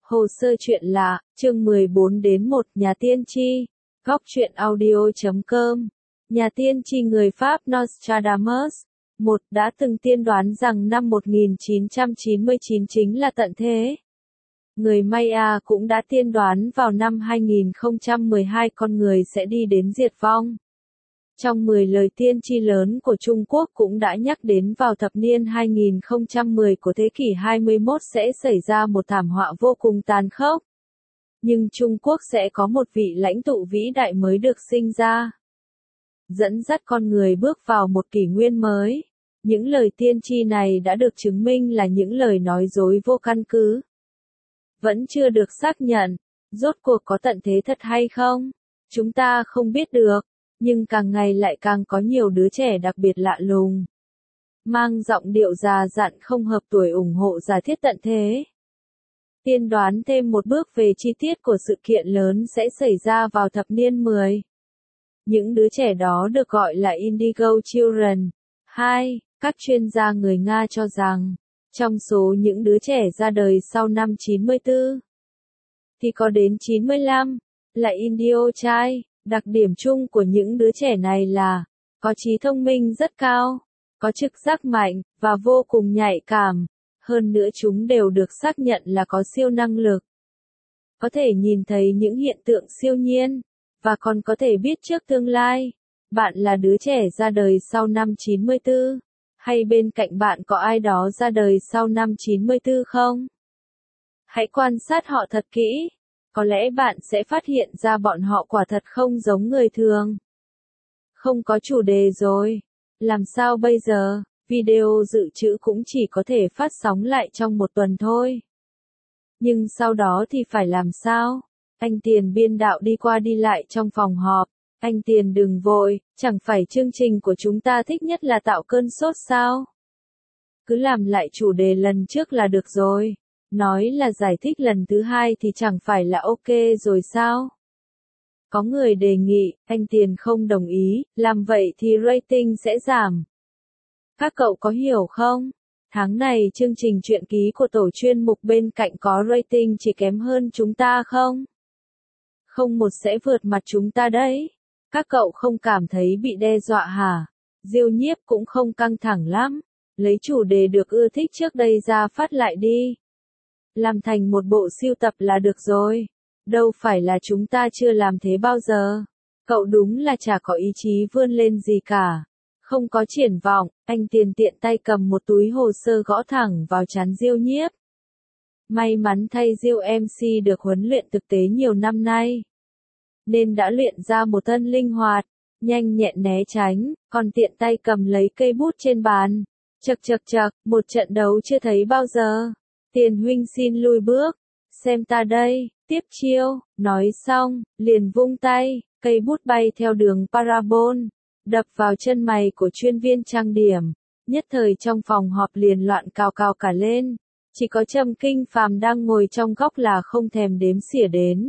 Hồ sơ chuyện lạ, chương 14 đến 1 Nhà tiên tri, góc truyện audio.com. Nhà tiên tri người Pháp Nostradamus, đã từng tiên đoán rằng năm 1999 chính là tận thế. Người Maya cũng đã tiên đoán vào năm 2012 con người sẽ đi đến diệt vong. Trong 10 lời tiên tri lớn của Trung Quốc cũng đã nhắc đến vào thập niên 2010 của thế kỷ 21 sẽ xảy ra một thảm họa vô cùng tàn khốc. Nhưng Trung Quốc sẽ có một vị lãnh tụ vĩ đại mới được sinh ra, dẫn dắt con người bước vào một kỷ nguyên mới. Những lời tiên tri này đã được chứng minh là những lời nói dối vô căn cứ. Vẫn chưa được xác nhận, rốt cuộc có tận thế thật hay không? Chúng ta không biết được. Nhưng càng ngày lại càng có nhiều đứa trẻ đặc biệt lạ lùng, mang giọng điệu già dặn không hợp tuổi ủng hộ giả thiết tận thế. Tiên đoán thêm một bước về chi tiết của sự kiện lớn sẽ xảy ra vào thập niên 10. Những đứa trẻ đó được gọi là Indigo Children. 2. Các chuyên gia người Nga cho rằng, trong số những đứa trẻ ra đời sau năm 94, thì có đến 95 là Indio trai. Đặc điểm chung của những đứa trẻ này là, có trí thông minh rất cao, có trực giác mạnh, và vô cùng nhạy cảm. Hơn nữa chúng đều được xác nhận là có siêu năng lực. Có thể nhìn thấy những hiện tượng siêu nhiên, và còn có thể biết trước tương lai. Bạn là đứa trẻ ra đời sau năm 94, hay bên cạnh bạn có ai đó ra đời sau năm 94 không? Hãy quan sát họ thật kỹ. Có lẽ bạn sẽ phát hiện ra bọn họ quả thật không giống người thường. Không có chủ đề rồi. Làm sao bây giờ? Video dự trữ cũng chỉ có thể phát sóng lại trong một tuần thôi. Nhưng sau đó thì phải làm sao? Anh Tiền biên đạo đi qua đi lại trong phòng họp. Anh Tiền đừng vội, chẳng phải chương trình của chúng ta thích nhất là tạo cơn sốt sao? Cứ làm lại chủ đề lần trước là được rồi. Nói là giải thích lần thứ hai thì chẳng phải là ok rồi sao? Có người đề nghị, anh Tiền không đồng ý, làm vậy thì rating sẽ giảm. Các cậu có hiểu không? Tháng này chương trình truyện ký của tổ chuyên mục bên cạnh có rating chỉ kém hơn chúng ta không? Không một sẽ vượt mặt chúng ta đấy. Các cậu không cảm thấy bị đe dọa hả? Diêu Nhiếp cũng không căng thẳng lắm. Lấy chủ đề được ưa thích trước đây ra phát lại đi. Làm thành một bộ sưu tập là được rồi. Đâu phải là chúng ta chưa làm thế bao giờ. Cậu đúng là chả có ý chí vươn lên gì cả. Không có triển vọng, anh Tiền tiện tay cầm một túi hồ sơ gõ thẳng vào trán Diêu Nhiếp. May mắn thay Diêu MC được huấn luyện thực tế nhiều năm nay, nên đã luyện ra một thân linh hoạt, nhanh nhẹn né tránh, còn tiện tay cầm lấy cây bút trên bàn. Chậc, một trận đấu chưa thấy bao giờ. Tiền huynh xin lui bước, xem ta đây, tiếp chiêu, nói xong, liền vung tay, cây bút bay theo đường parabol, đập vào chân mày của chuyên viên trang điểm. Nhất thời trong phòng họp liền loạn cào cào cả lên, chỉ có Trầm Kinh Phàm đang ngồi trong góc là không thèm đếm xỉa đến.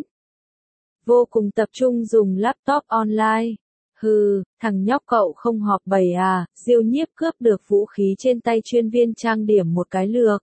Vô cùng tập trung dùng laptop online. Hừ, thằng nhóc cậu không họp bầy à? Diêu Nhiếp cướp được vũ khí trên tay chuyên viên trang điểm một cái lược,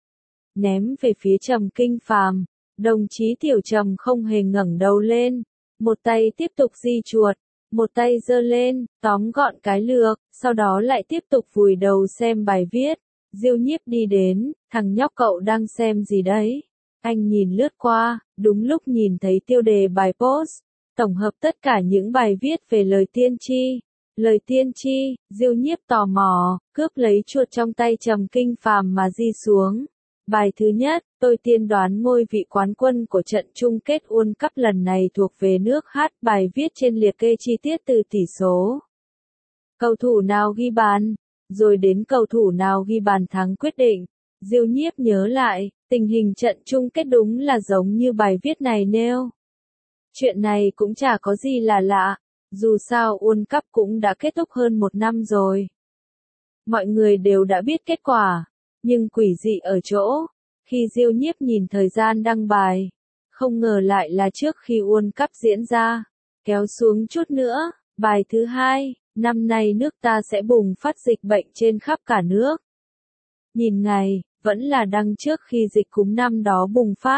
ném về phía Trầm Kinh Phàm. Đồng chí Tiểu Trầm không hề ngẩng đầu lên, một tay tiếp tục di chuột, một tay giơ lên, tóm gọn cái lược, sau đó lại tiếp tục vùi đầu xem bài viết. Diêu Nhiếp đi đến, thằng nhóc cậu đang xem gì đấy? Anh nhìn lướt qua, đúng lúc nhìn thấy tiêu đề bài post, tổng hợp tất cả những bài viết về lời tiên tri. Lời tiên tri, Diêu Nhiếp tò mò, cướp lấy chuột trong tay Trầm Kinh Phàm mà di xuống. Bài thứ nhất, tôi tiên đoán ngôi vị quán quân của trận chung kết World Cup lần này thuộc về nước Hát. Bài viết trên liệt kê chi tiết từ tỷ số, cầu thủ nào ghi bàn, rồi đến cầu thủ nào ghi bàn thắng quyết định. Diêu Nhiếp nhớ lại, tình hình trận chung kết đúng là giống như bài viết này nêu. Chuyện này cũng chả có gì là lạ, dù sao World Cup cũng đã kết thúc hơn một năm rồi. Mọi người đều đã biết kết quả. Nhưng quỷ dị ở chỗ, khi Diêu Nhiếp nhìn thời gian đăng bài, không ngờ lại là trước khi World Cup diễn ra. Kéo xuống chút nữa, bài thứ hai, năm nay nước ta sẽ bùng phát dịch bệnh trên khắp cả nước. Nhìn ngày, vẫn là đăng trước khi dịch cúm năm đó bùng phát.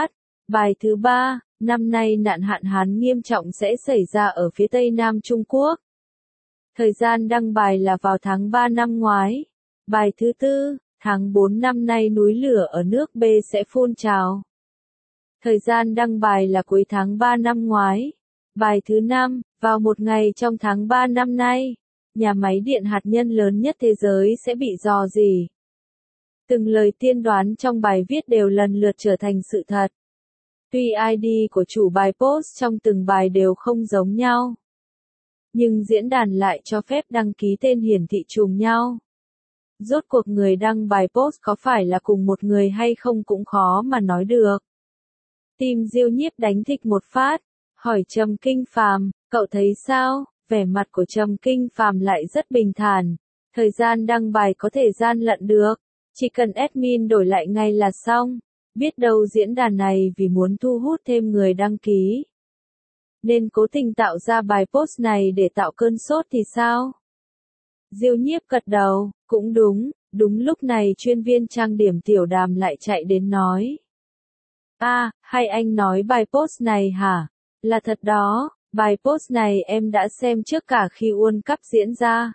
Bài thứ 3, năm nay nạn hạn hán nghiêm trọng sẽ xảy ra ở phía Tây Nam Trung Quốc. Thời gian đăng bài là vào tháng 3 năm ngoái. Bài thứ 4, tháng 4 năm nay núi lửa ở nước B sẽ phun trào. Thời gian đăng bài là cuối tháng 3 năm ngoái. Bài thứ 5, vào một ngày trong tháng 3 năm nay, nhà máy điện hạt nhân lớn nhất thế giới sẽ bị rò rỉ. Từng lời tiên đoán trong bài viết đều lần lượt trở thành sự thật. Tuy ID của chủ bài post trong từng bài đều không giống nhau, nhưng diễn đàn lại cho phép đăng ký tên hiển thị trùng nhau. Rốt cuộc người đăng bài post có phải là cùng một người hay không cũng khó mà nói được. Team Diêu Nhiếp đánh thịch một phát, hỏi Trầm Kinh Phàm, cậu thấy sao? Vẻ mặt của Trầm Kinh Phàm lại rất bình thản. Thời gian đăng bài có thể gian lận được, chỉ cần admin đổi lại ngay là xong. Biết đâu diễn đàn này vì muốn thu hút thêm người đăng ký, nên cố tình tạo ra bài post này để tạo cơn sốt thì sao? Diêu Nhiếp gật đầu, cũng đúng. Đúng lúc này chuyên viên trang điểm Tiểu Đàm lại chạy đến nói. Hay anh nói bài post này hả? Là thật đó, bài post này em đã xem trước cả khi World Cup diễn ra.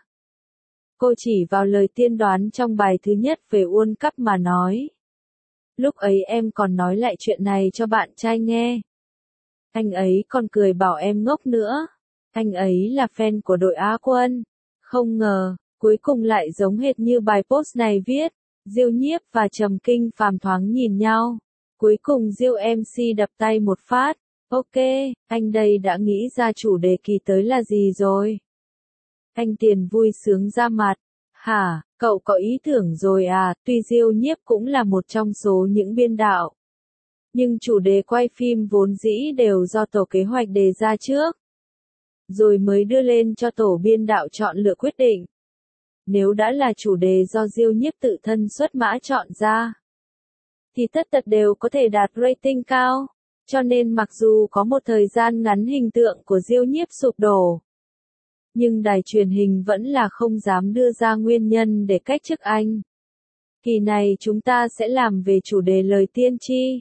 Cô chỉ vào lời tiên đoán trong bài thứ nhất về World Cup mà nói. Lúc ấy em còn nói lại chuyện này cho bạn trai nghe. Anh ấy còn cười bảo em ngốc nữa. Anh ấy là fan của đội Á quân. Không ngờ, cuối cùng lại giống hệt như bài post này viết. Diêu Nhiếp và Trầm Kinh Phàm thoáng nhìn nhau. Cuối cùng Diêu MC đập tay một phát. Ok, anh đây đã nghĩ ra chủ đề kỳ tới là gì rồi. Anh Tiền vui sướng ra mặt. Hả, cậu có ý tưởng rồi à? Tuy Diêu Nhiếp cũng là một trong số những biên đạo, nhưng chủ đề quay phim vốn dĩ đều do tổ kế hoạch đề ra trước, rồi mới đưa lên cho tổ biên đạo chọn lựa quyết định. Nếu đã là chủ đề do Diêu Nhiếp tự thân xuất mã chọn ra, thì tất tật đều có thể đạt rating cao. Cho nên mặc dù có một thời gian ngắn hình tượng của Diêu Nhiếp sụp đổ, nhưng đài truyền hình vẫn là không dám đưa ra nguyên nhân để cách chức anh. Kỳ này chúng ta sẽ làm về chủ đề lời tiên tri.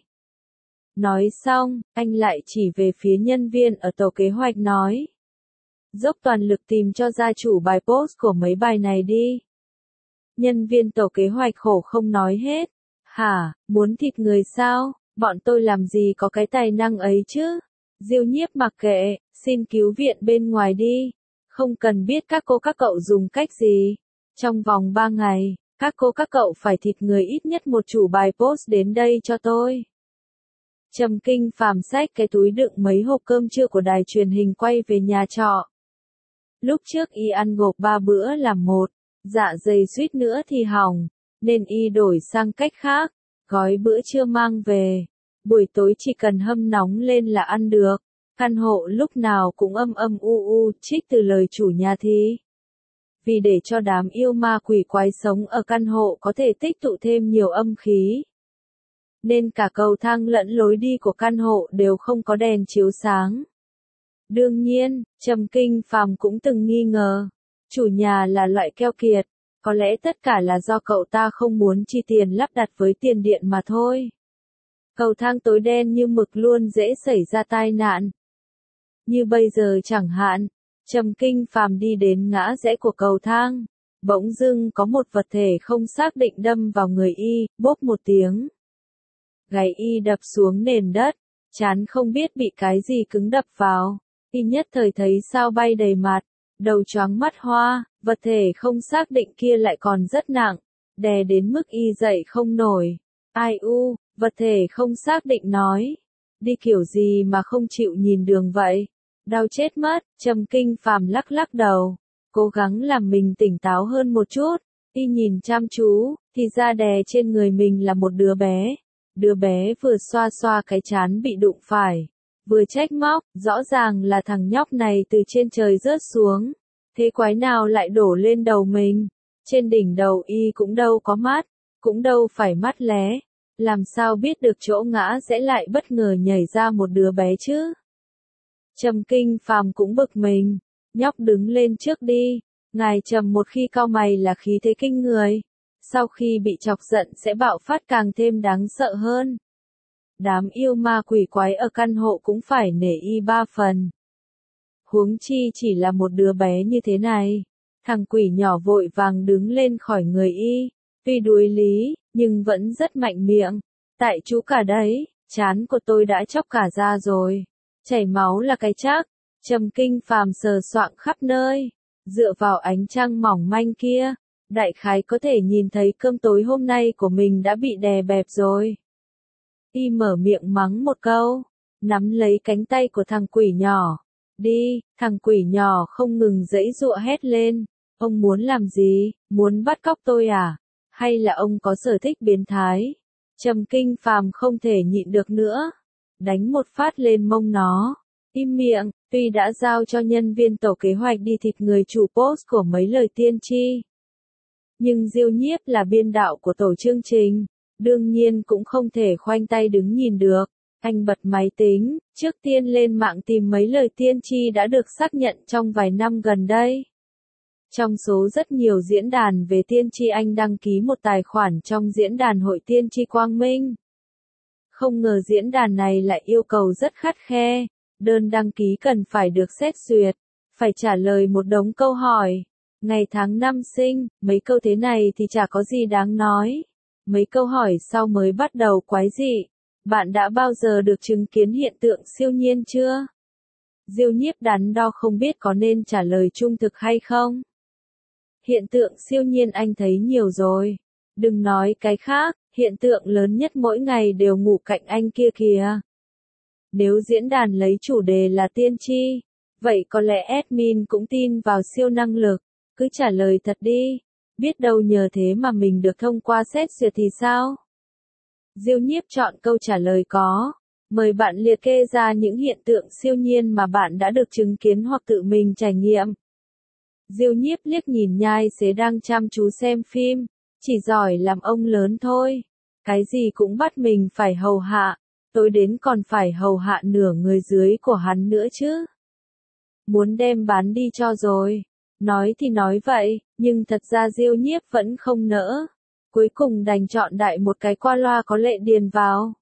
Nói xong, anh lại chỉ về phía nhân viên ở tổ kế hoạch nói. Dốc toàn lực tìm cho gia chủ bài post của mấy bài này đi. Nhân viên tổ kế hoạch khổ không nói hết. Hả, muốn thịt người sao? Bọn tôi làm gì có cái tài năng ấy chứ? Diêu Nhiếp mặc kệ, xin cứu viện bên ngoài đi. Không cần biết các cô các cậu dùng cách gì. Trong vòng 3 ngày, các cô các cậu phải thịt người ít nhất một chủ bài post đến đây cho tôi. Trầm Kinh Phàm xách cái túi đựng mấy hộp cơm trưa của đài truyền hình quay về nhà trọ. Lúc trước y ăn gộp 3 bữa làm một, dạ dày suýt nữa thì hỏng, nên y đổi sang cách khác, gói bữa trưa mang về. Buổi tối chỉ cần hâm nóng lên là ăn được. Căn hộ lúc nào cũng âm âm u, trích từ lời chủ nhà thì. Vì để cho đám yêu ma quỷ quái sống ở căn hộ có thể tích tụ thêm nhiều âm khí, nên cả cầu thang lẫn lối đi của căn hộ đều không có đèn chiếu sáng. Đương nhiên, Trầm Kinh Phàm cũng từng nghi ngờ, chủ nhà là loại keo kiệt, có lẽ tất cả là do cậu ta không muốn chi tiền lắp đặt với tiền điện mà thôi. Cầu thang tối đen như mực luôn dễ xảy ra tai nạn. Như bây giờ chẳng hạn, Trầm Kinh Phàm đi đến ngã rẽ của cầu thang, bỗng dưng có một vật thể không xác định đâm vào người y, bốp một tiếng. Gáy y đập xuống nền đất, trán không biết bị cái gì cứng đập vào, y nhất thời thấy sao bay đầy mặt, đầu choáng mắt hoa, vật thể không xác định kia lại còn rất nặng, đè đến mức y dậy không nổi. Ai u, vật thể không xác định nói, đi kiểu gì mà không chịu nhìn đường vậy? Đau chết mất. Trầm Kinh Phàm lắc lắc đầu, cố gắng làm mình tỉnh táo hơn một chút. Y nhìn chăm chú, thì ra đè trên người mình là một đứa bé. Đứa bé vừa xoa xoa cái trán bị đụng phải, vừa trách móc, rõ ràng là thằng nhóc này từ trên trời rớt xuống. Thế quái nào lại đổ lên đầu mình? Trên đỉnh đầu y cũng đâu có mắt, cũng đâu phải mắt lé. Làm sao biết được chỗ ngã sẽ lại bất ngờ nhảy ra một đứa bé chứ? Trầm Kinh Phàm cũng bực mình. Nhóc đứng lên trước đi. Ngài Trầm một khi cau mày là khí thế kinh người. Sau khi bị chọc giận sẽ bạo phát càng thêm đáng sợ hơn. Đám yêu ma quỷ quái ở căn hộ cũng phải nể y ba phần. Huống chi chỉ là một đứa bé như thế này. Thằng quỷ nhỏ vội vàng đứng lên khỏi người y. Tuy đuối lý, nhưng vẫn rất mạnh miệng. Tại chú cả đấy, trán của tôi đã chóc cả ra rồi. Chảy máu là cái chắc. Trầm Kinh Phàm sờ soạng khắp nơi. Dựa vào ánh trăng mỏng manh kia, đại khái có thể nhìn thấy cơm tối hôm nay của mình đã bị đè bẹp rồi. Y mở miệng mắng một câu, nắm lấy cánh tay của thằng quỷ nhỏ. Đi, thằng quỷ nhỏ không ngừng giãy giụa hét lên. Ông muốn làm gì, muốn bắt cóc tôi à? Hay là ông có sở thích biến thái? Trầm Kinh Phàm không thể nhịn được nữa. Đánh một phát lên mông nó. Im miệng, tuy đã giao cho nhân viên tổ kế hoạch đi thịt người chủ post của mấy lời tiên tri. Nhưng Diêu Nhiếp là biên đạo của tổ chương trình, đương nhiên cũng không thể khoanh tay đứng nhìn được. Anh bật máy tính, trước tiên lên mạng tìm mấy lời tiên tri đã được xác nhận trong vài năm gần đây. Trong số rất nhiều diễn đàn về tiên tri anh đăng ký một tài khoản trong diễn đàn Hội Tiên tri Quang Minh. Không ngờ diễn đàn này lại yêu cầu rất khắt khe. Đơn đăng ký cần phải được xét duyệt, phải trả lời một đống câu hỏi. Ngày tháng năm sinh, mấy câu thế này thì chả có gì đáng nói. Mấy câu hỏi sau mới bắt đầu quái dị. Bạn đã bao giờ được chứng kiến hiện tượng siêu nhiên chưa? Diêu Nhiếp đắn đo không biết có nên trả lời trung thực hay không. Hiện tượng siêu nhiên anh thấy nhiều rồi. Đừng nói cái khác, hiện tượng lớn nhất mỗi ngày đều ngủ cạnh anh kia kìa. Nếu diễn đàn lấy chủ đề là tiên tri, vậy có lẽ admin cũng tin vào siêu năng lực, cứ trả lời thật đi, biết đâu nhờ thế mà mình được thông qua xét duyệt thì sao? Diêu Nhiếp chọn câu trả lời có, mời bạn liệt kê ra những hiện tượng siêu nhiên mà bạn đã được chứng kiến hoặc tự mình trải nghiệm. Diêu Nhiếp liếc nhìn nhai xế đang chăm chú xem phim, chỉ giỏi làm ông lớn thôi, cái gì cũng bắt mình phải hầu hạ. Tối đến còn phải hầu hạ nửa người dưới của hắn nữa chứ. Muốn đem bán đi cho rồi. Nói thì nói vậy, nhưng thật ra Diêu Nhiếp vẫn không nỡ. Cuối cùng đành chọn đại một cái qua loa có lệ điền vào.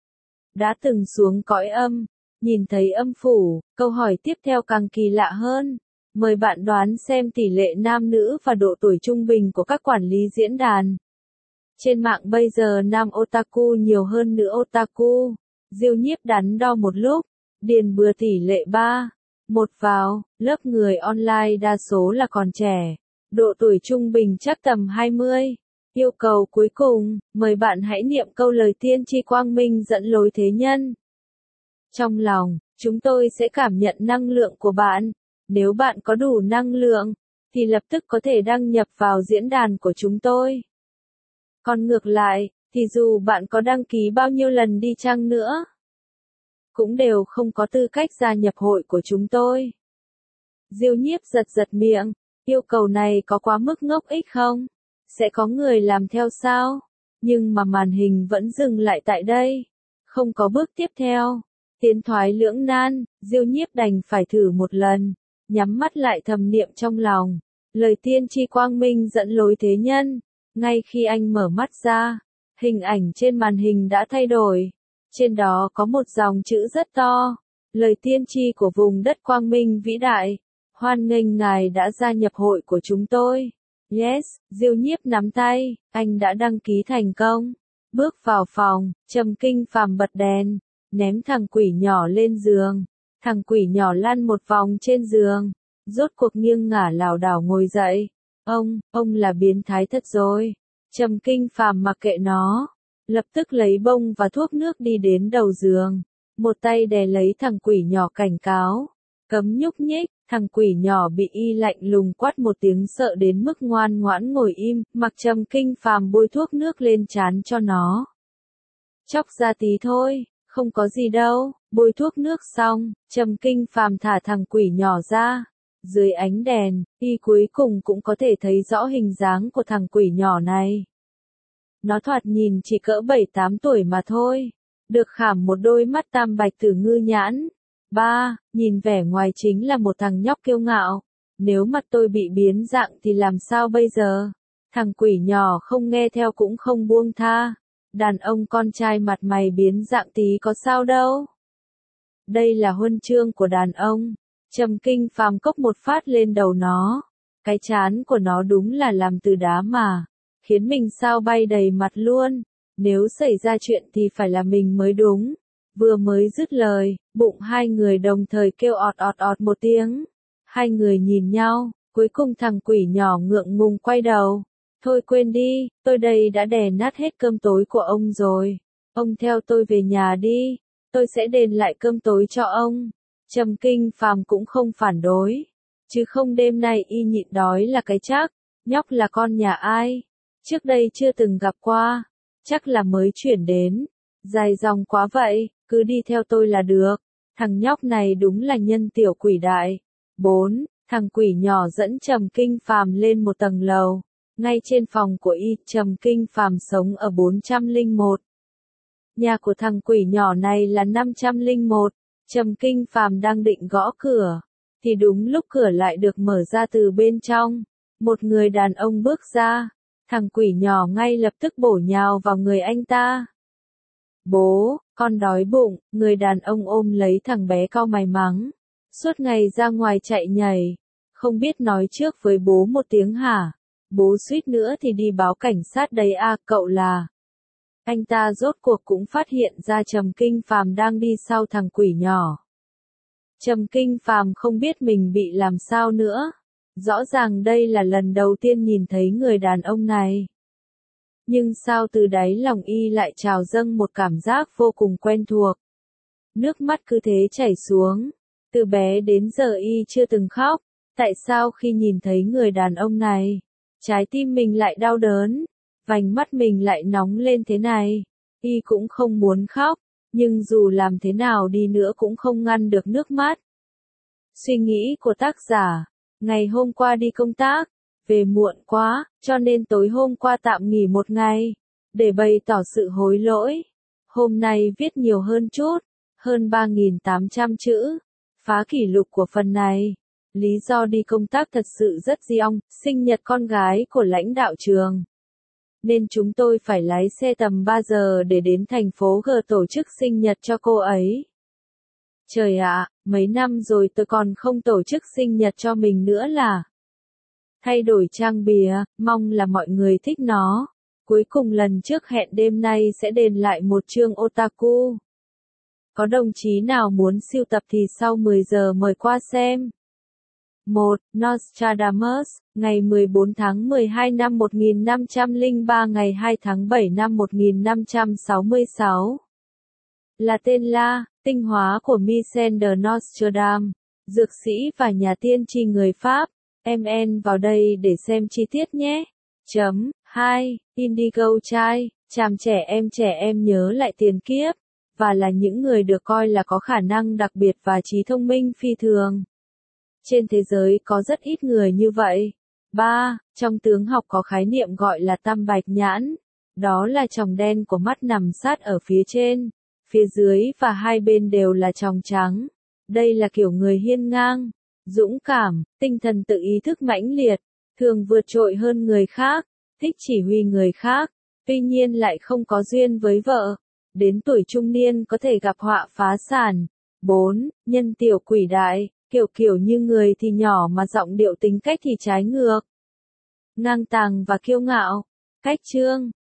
Đã từng xuống cõi âm, nhìn thấy âm phủ, câu hỏi tiếp theo càng kỳ lạ hơn. Mời bạn đoán xem tỷ lệ nam nữ và độ tuổi trung bình của các quản lý diễn đàn. Trên mạng bây giờ nam otaku nhiều hơn nữ otaku. Diêu Nhiếp đắn đo một lúc, điền bừa tỷ lệ 3:1 vào, lớp người online đa số là còn trẻ, độ tuổi trung bình chắc tầm 20. Yêu cầu cuối cùng, mời bạn hãy niệm câu lời tiên tri quang minh dẫn lối thế nhân. Trong lòng, chúng tôi sẽ cảm nhận năng lượng của bạn, nếu bạn có đủ năng lượng, thì lập tức có thể đăng nhập vào diễn đàn của chúng tôi. Còn ngược lại, thì dù bạn có đăng ký bao nhiêu lần đi chăng nữa, cũng đều không có tư cách gia nhập hội của chúng tôi. Diêu Nhiếp giật giật miệng, yêu cầu này có quá mức ngốc ích không? Sẽ có người làm theo sao? Nhưng mà màn hình vẫn dừng lại tại đây. Không có bước tiếp theo. Tiến thoái lưỡng nan, Diêu Nhiếp đành phải thử một lần. Nhắm mắt lại thầm niệm trong lòng. Lời tiên tri quang minh dẫn lối thế nhân. Ngay khi anh mở mắt ra, hình ảnh trên màn hình đã thay đổi. Trên đó có một dòng chữ rất to. Lời tiên tri của vùng đất quang minh vĩ đại. Hoan nghênh ngài đã gia nhập hội của chúng tôi. Yes, Diêu Nhiếp nắm tay, anh đã đăng ký thành công. Bước vào phòng, Trầm Kinh Phàm bật đèn, ném thằng quỷ nhỏ lên giường. Thằng quỷ nhỏ lăn một vòng trên giường, rốt cuộc nghiêng ngả lảo đảo ngồi dậy. Ông là biến thái thật rồi. Trầm Kinh Phàm mặc kệ nó, lập tức lấy bông và thuốc nước đi đến đầu giường. Một tay đè lấy thằng quỷ nhỏ cảnh cáo. Cấm nhúc nhích, thằng quỷ nhỏ bị y lạnh lùng quát một tiếng sợ đến mức ngoan ngoãn ngồi im, mặc Trầm Kinh Phàm bôi thuốc nước lên trán cho nó. Chóc ra tí thôi, không có gì đâu, bôi thuốc nước xong, Trầm Kinh Phàm thả thằng quỷ nhỏ ra. Dưới ánh đèn, y cuối cùng cũng có thể thấy rõ hình dáng của thằng quỷ nhỏ này. Nó thoạt nhìn chỉ cỡ 7-8 tuổi mà thôi, được khảm một đôi mắt tam bạch tử ngư nhãn. Nhìn vẻ ngoài chính là một thằng nhóc kiêu ngạo. Nếu mặt tôi bị biến dạng thì làm sao bây giờ? Thằng quỷ nhỏ không nghe theo cũng không buông tha. Đàn ông con trai mặt mày biến dạng tí có sao đâu. Đây là huân chương của đàn ông. Trầm Kinh Phàm cốc một phát lên đầu nó. Cái trán của nó đúng là làm từ đá mà. Khiến mình sao bay đầy mặt luôn. Nếu xảy ra chuyện thì phải là mình mới đúng. Vừa mới dứt lời, bụng hai người đồng thời kêu ọt ọt ọt một tiếng. Hai người nhìn nhau, cuối cùng thằng quỷ nhỏ ngượng ngùng quay đầu. Thôi quên đi, tôi đây đã đè nát hết cơm tối của ông rồi. Ông theo tôi về nhà đi, tôi sẽ đền lại cơm tối cho ông. Trầm Kinh Phàm cũng không phản đối. Chứ không đêm nay y nhịn đói là cái chắc. Nhóc là con nhà ai? Trước đây chưa từng gặp qua. Chắc là mới chuyển đến. Dài dòng quá vậy, cứ đi theo tôi là được. Thằng nhóc này đúng là nhân tiểu quỷ đại. 4. Thằng quỷ nhỏ dẫn Trầm Kinh Phàm lên một tầng lầu. Ngay trên phòng của y, Trầm Kinh Phàm sống ở 401. Nhà của thằng quỷ nhỏ này là 501. Trầm Kinh Phàm đang định gõ cửa, thì đúng lúc cửa lại được mở ra từ bên trong. Một người đàn ông bước ra, thằng quỷ nhỏ ngay lập tức bổ nhào vào người anh ta. Bố, con đói bụng, người đàn ông ôm lấy thằng bé cau mày mắng. Suốt ngày ra ngoài chạy nhảy, không biết nói trước với bố một tiếng hả? Bố suýt nữa thì đi báo cảnh sát đấy à, cậu là. Anh ta rốt cuộc cũng phát hiện ra Trầm Kinh Phàm đang đi sau thằng quỷ nhỏ. Trầm Kinh Phàm không biết mình bị làm sao nữa. Rõ ràng đây là lần đầu tiên nhìn thấy người đàn ông này. Nhưng sao từ đáy lòng y lại trào dâng một cảm giác vô cùng quen thuộc. Nước mắt cứ thế chảy xuống. Từ bé đến giờ y chưa từng khóc. Tại sao khi nhìn thấy người đàn ông này, trái tim mình lại đau đớn, vành mắt mình lại nóng lên thế này? Y cũng không muốn khóc, nhưng dù làm thế nào đi nữa cũng không ngăn được nước mắt. Suy nghĩ của tác giả, ngày hôm qua đi công tác, về muộn quá, cho nên tối hôm qua tạm nghỉ một ngày, để bày tỏ sự hối lỗi. Hôm nay viết nhiều hơn chút, hơn 3.800 chữ, phá kỷ lục của phần này. Lý do đi công tác thật sự rất giong, sinh nhật con gái của lãnh đạo trường. Nên chúng tôi phải lái xe tầm 3 giờ để đến thành phố G tổ chức sinh nhật cho cô ấy. Trời ạ, mấy năm rồi tôi còn không tổ chức sinh nhật cho mình nữa là. Thay đổi trang bìa, mong là mọi người thích nó. Cuối cùng lần trước hẹn đêm nay sẽ đền lại một chương otaku. Có đồng chí nào muốn sưu tập thì sau 10 giờ mời qua xem. 1. Nostradamus, ngày 14 tháng 12 năm 1503 ngày 2 tháng 7 năm 1566. Là tên La, tinh hóa của Michel de Nostradam, dược sĩ và nhà tiên tri người Pháp. MN vào đây để xem chi tiết nhé. 2. Indigo trai, chàng trẻ em nhớ lại tiền kiếp, và là những người được coi là có khả năng đặc biệt và trí thông minh phi thường. Trên thế giới có rất ít người như vậy. 3. Trong tướng học có khái niệm gọi là tam bạch nhãn. Đó là tròng đen của mắt nằm sát ở phía trên, phía dưới và hai bên đều là tròng trắng. Đây là kiểu người hiên ngang, dũng cảm, tinh thần tự ý thức mãnh liệt, thường vượt trội hơn người khác, thích chỉ huy người khác, tuy nhiên lại không có duyên với vợ. Đến tuổi trung niên có thể gặp họa phá sản. 4. Nhân tiểu quỷ đại, kiểu như người thì nhỏ mà giọng điệu tính cách thì trái ngược. Ngang tàng và kiêu ngạo. Cách chương